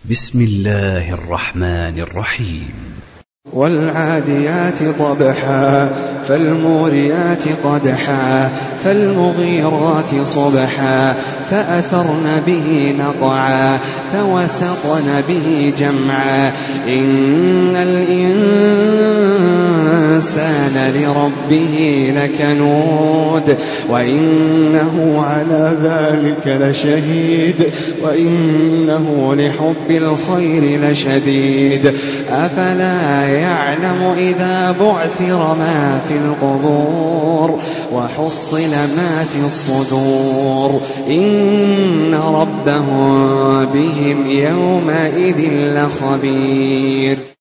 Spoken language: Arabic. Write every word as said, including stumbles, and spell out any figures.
بسم الله الرحمن الرحيم والعاديات ضبحا فالموريات قدحا فالمغيرات صبحا فأثرن به نقعا فوسطن به جمعا إن الإنسان لربه لكنود وإنه على ذلك لشهيد وإنه لحب الخير لشديد أفلا يعلم إذا بعثر ما في القبور وحصل ما في الصدور إن ربهم بهم يومئذ لخبير.